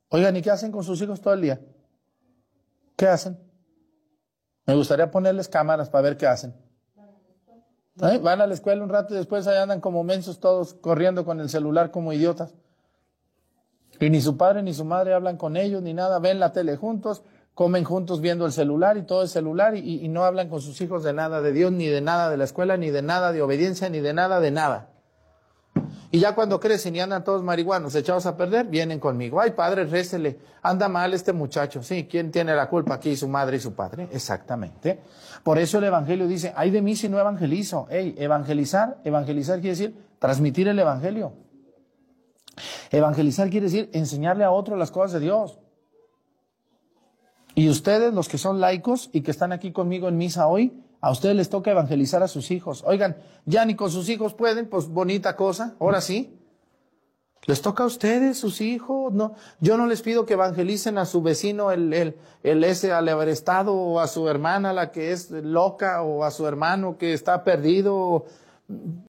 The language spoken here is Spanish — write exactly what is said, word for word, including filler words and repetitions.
Oigan, ¿y qué hacen con sus hijos todo el día? ¿Qué hacen? Me gustaría ponerles cámaras para ver qué hacen. ¿Eh? Van a la escuela un rato y después ahí andan como mensos todos corriendo con el celular como idiotas. Y ni su padre ni su madre hablan con ellos ni nada, ven la tele juntos, comen juntos viendo el celular y todo el celular y, y no hablan con sus hijos de nada de Dios, ni de nada de la escuela, ni de nada de obediencia, ni de nada de nada. Y ya cuando crecen y andan todos marihuanos echados a perder, vienen conmigo. Ay, padre, récele, anda mal este muchacho. Sí, ¿quién tiene la culpa aquí? Su madre y su padre. Exactamente. Por eso el evangelio dice, ay de mí si no evangelizo. Ey, evangelizar, evangelizar quiere decir transmitir el evangelio. Evangelizar quiere decir enseñarle a otros las cosas de Dios. Y ustedes, los que son laicos y que están aquí conmigo en misa hoy, a ustedes les toca evangelizar a sus hijos. Oigan, ya ni con sus hijos pueden, pues bonita cosa, ahora sí. Les toca a ustedes, sus hijos. No, yo no les pido que evangelicen a su vecino, el, el, el ese alebrestado, o a su hermana, la que es loca, o a su hermano que está perdido.